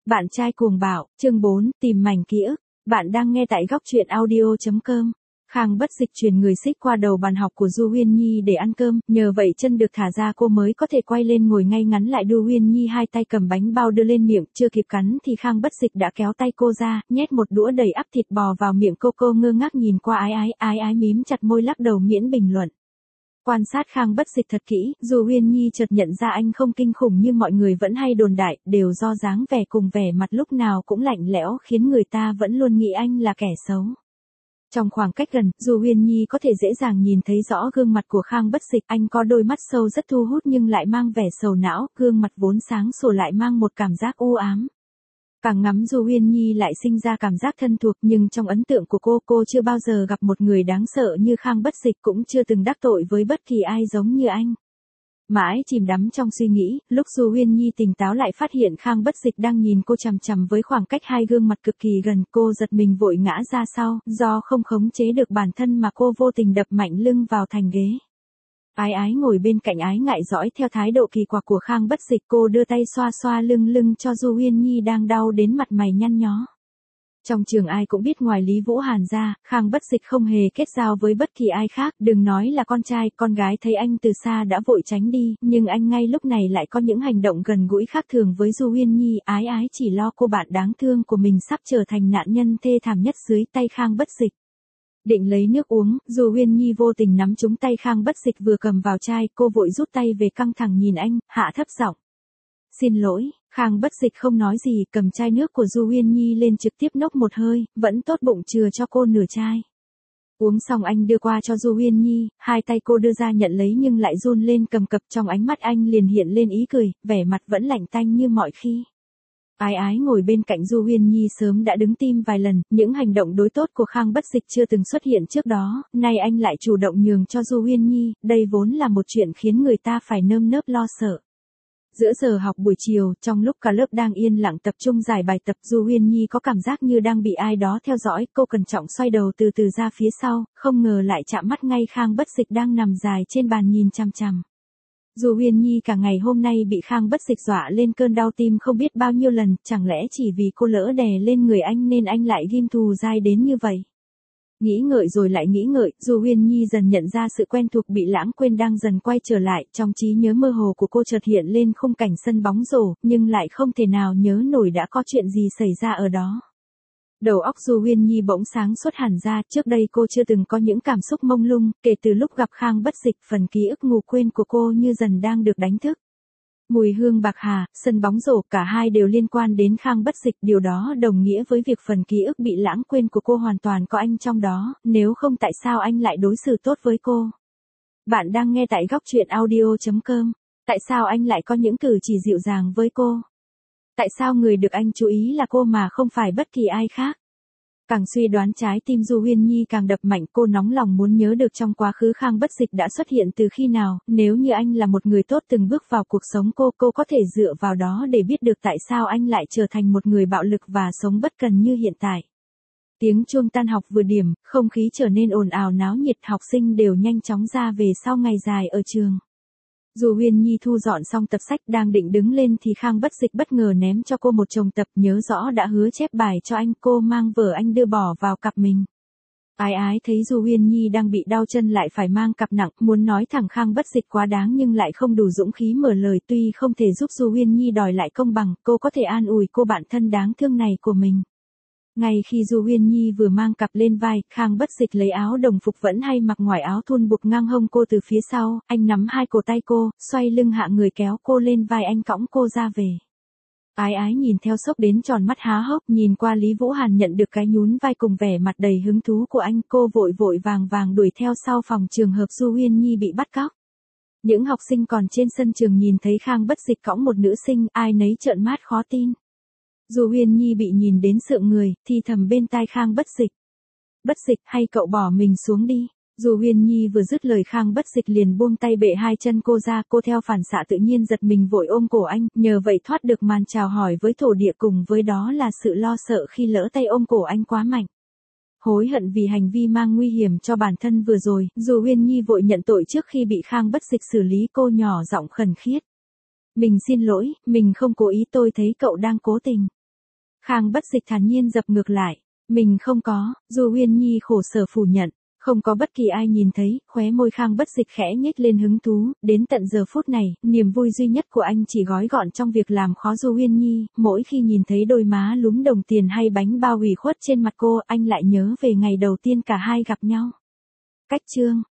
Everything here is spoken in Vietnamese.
Bạn trai cuồng bạo, chương 4, tìm mảnh ký ức. Bạn đang nghe tại góc truyện audio.com. Khang Bất Dịch truyền người xích qua đầu bàn học của Du Huyên Nhi để ăn cơm, nhờ vậy chân được thả ra cô mới có thể quay lên ngồi ngay ngắn lại. Du Huyên Nhi hai tay cầm bánh bao đưa lên miệng, chưa kịp cắn thì Khang Bất Dịch đã kéo tay cô ra, nhét một đũa đầy ắp thịt bò vào miệng cô ngơ ngác nhìn qua ái ái mím chặt môi lắc đầu miễn bình luận. Quan sát Khang Bất Dịch thật kỹ, Du Huyên Nhi chợt nhận ra anh không kinh khủng như mọi người vẫn hay đồn đại, đều do dáng vẻ cùng vẻ mặt lúc nào cũng lạnh lẽo khiến người ta vẫn luôn nghĩ anh là kẻ xấu. Trong khoảng cách gần, Du Huyên Nhi có thể dễ dàng nhìn thấy rõ gương mặt của Khang Bất Dịch, anh có đôi mắt sâu rất thu hút nhưng lại mang vẻ sầu não, gương mặt vốn sáng sủa lại mang một cảm giác u ám. Càng ngắm Du Huyên Nhi lại sinh ra cảm giác thân thuộc, nhưng trong ấn tượng của cô chưa bao giờ gặp một người đáng sợ như Khang Bất Dịch, cũng chưa từng đắc tội với bất kỳ ai giống như anh. Mãi chìm đắm trong suy nghĩ, lúc Du Huyên Nhi tỉnh táo lại phát hiện Khang Bất Dịch đang nhìn cô chằm chằm với khoảng cách hai gương mặt cực kỳ gần, cô giật mình vội ngã ra sau, do không khống chế được bản thân mà cô vô tình đập mạnh lưng vào thành ghế. Ái ngồi bên cạnh ái ngại dõi theo thái độ kỳ quặc của Khang Bất Dịch, cô đưa tay xoa xoa lưng cho Du Huyên Nhi đang đau đến mặt mày nhăn nhó. Trong trường ai cũng biết ngoài Lý Vũ Hàn ra, Khang Bất Dịch không hề kết giao với bất kỳ ai khác, đừng nói là con trai, con gái thấy anh từ xa đã vội tránh đi, nhưng anh ngay lúc này lại có những hành động gần gũi khác thường với Du Huyên Nhi. Ái chỉ lo cô bạn đáng thương của mình sắp trở thành nạn nhân thê thảm nhất dưới tay Khang Bất Dịch. Định lấy nước uống, Du Huyên Nhi vô tình nắm trúng tay Khang Bất Dịch vừa cầm vào chai, cô vội rút tay về căng thẳng nhìn anh, hạ thấp giọng. Xin lỗi. Khang Bất Dịch không nói gì, cầm chai nước của Du Huyên Nhi lên trực tiếp nốc một hơi, vẫn tốt bụng chừa cho cô nửa chai. Uống xong anh đưa qua cho Du Huyên Nhi, hai tay cô đưa ra nhận lấy nhưng lại run lên cầm cập, trong ánh mắt anh liền hiện lên ý cười, vẻ mặt vẫn lạnh tanh như mọi khi. Ái ngồi bên cạnh Du Huyên Nhi sớm đã đứng tim vài lần, những hành động đối tốt của Khang Bất Dịch chưa từng xuất hiện trước đó, nay anh lại chủ động nhường cho Du Huyên Nhi, đây vốn là một chuyện khiến người ta phải nơm nớp lo sợ. Giữa giờ học buổi chiều, trong lúc cả lớp đang yên lặng tập trung giải bài tập, Du Huyên Nhi có cảm giác như đang bị ai đó theo dõi, cô cẩn trọng xoay đầu từ từ ra phía sau, không ngờ lại chạm mắt ngay Khang Bất Dịch đang nằm dài trên bàn nhìn chằm chằm. Du Huyên Nhi cả ngày hôm nay bị Khang Bất Dịch dọa lên cơn đau tim không biết bao nhiêu lần, chẳng lẽ chỉ vì cô lỡ đè lên người anh nên anh lại ghim thù dai đến như vậy. Nghĩ ngợi rồi lại nghĩ ngợi, Du Huyên Nhi dần nhận ra sự quen thuộc bị lãng quên đang dần quay trở lại, trong trí nhớ mơ hồ của cô chợt hiện lên khung cảnh sân bóng rổ, nhưng lại không thể nào nhớ nổi đã có chuyện gì xảy ra ở đó. Đầu óc Du Huyên Nhi bỗng sáng suốt hẳn ra, trước đây cô chưa từng có những cảm xúc mông lung, kể từ lúc gặp Khang Bất Dịch, phần ký ức ngủ quên của cô như dần đang được đánh thức. Mùi hương bạc hà, sân bóng rổ, cả hai đều liên quan đến Khang Bất Dịch, điều đó đồng nghĩa với việc phần ký ức bị lãng quên của cô hoàn toàn có anh trong đó, nếu không tại sao anh lại đối xử tốt với cô. Bạn đang nghe tại góc truyện audio.com. Tại sao anh lại có những cử chỉ dịu dàng với cô? Tại sao người được anh chú ý là cô mà không phải bất kỳ ai khác? Càng suy đoán trái tim Du Huyên Nhi càng đập mạnh, cô nóng lòng muốn nhớ được trong quá khứ Khang Bất Dịch đã xuất hiện từ khi nào, nếu như anh là một người tốt từng bước vào cuộc sống cô có thể dựa vào đó để biết được tại sao anh lại trở thành một người bạo lực và sống bất cần như hiện tại. Tiếng chuông tan học vừa điểm, không khí trở nên ồn ào náo nhiệt, học sinh đều nhanh chóng ra về sau ngày dài ở trường. Du Huyên Nhi thu dọn xong tập sách đang định đứng lên thì Khang Bất Dịch bất ngờ ném cho cô một chồng tập, nhớ rõ đã hứa chép bài cho anh, cô mang vở anh đưa bỏ vào cặp mình. Ái thấy Du Huyên Nhi đang bị đau chân lại phải mang cặp nặng, muốn nói thẳng Khang Bất Dịch quá đáng nhưng lại không đủ dũng khí mở lời, tuy không thể giúp Du Huyên Nhi đòi lại công bằng, cô có thể an ủi cô bạn thân đáng thương này của mình. Ngay khi Du Huyên Nhi vừa mang cặp lên vai, Khang Bất Dịch lấy áo đồng phục vẫn hay mặc ngoài áo thun buộc ngang hông cô từ phía sau, anh nắm hai cổ tay cô, xoay lưng hạ người kéo cô lên vai anh cõng cô ra về. Ái nhìn theo sốc đến tròn mắt há hốc, nhìn qua Lý Vũ Hàn nhận được cái nhún vai cùng vẻ mặt đầy hứng thú của anh, cô vội vàng đuổi theo sau phòng trường hợp Du Huyên Nhi bị bắt cóc. Những học sinh còn trên sân trường nhìn thấy Khang Bất Dịch cõng một nữ sinh, ai nấy trợn mắt khó tin. Du Huyên Nhi bị nhìn đến sượng người, thì thầm bên tai Khang Bất Dịch. Bất Dịch, hay cậu bỏ mình xuống đi. Du Huyên Nhi vừa dứt lời Khang Bất Dịch liền buông tay bệ hai chân cô ra, cô theo phản xạ tự nhiên giật mình vội ôm cổ anh, nhờ vậy thoát được màn chào hỏi với thổ địa cùng với đó là sự lo sợ khi lỡ tay ôm cổ anh quá mạnh. Hối hận vì hành vi mang nguy hiểm cho bản thân vừa rồi, Du Huyên Nhi vội nhận tội trước khi bị Khang Bất Dịch xử lý, cô nhỏ giọng khẩn khiết. Mình xin lỗi, mình không cố ý, tôi thấy cậu đang cố tình. Khang Bất Dịch thản nhiên dập ngược lại. Mình không có, Du Uyên Nhi khổ sở phủ nhận. Không có bất kỳ ai nhìn thấy, khóe môi Khang Bất Dịch khẽ nhếch lên hứng thú, đến tận giờ phút này, niềm vui duy nhất của anh chỉ gói gọn trong việc làm khó Du Uyên Nhi, mỗi khi nhìn thấy đôi má lúm đồng tiền hay bánh bao ủy khuất trên mặt cô, anh lại nhớ về ngày đầu tiên cả hai gặp nhau. Cách chương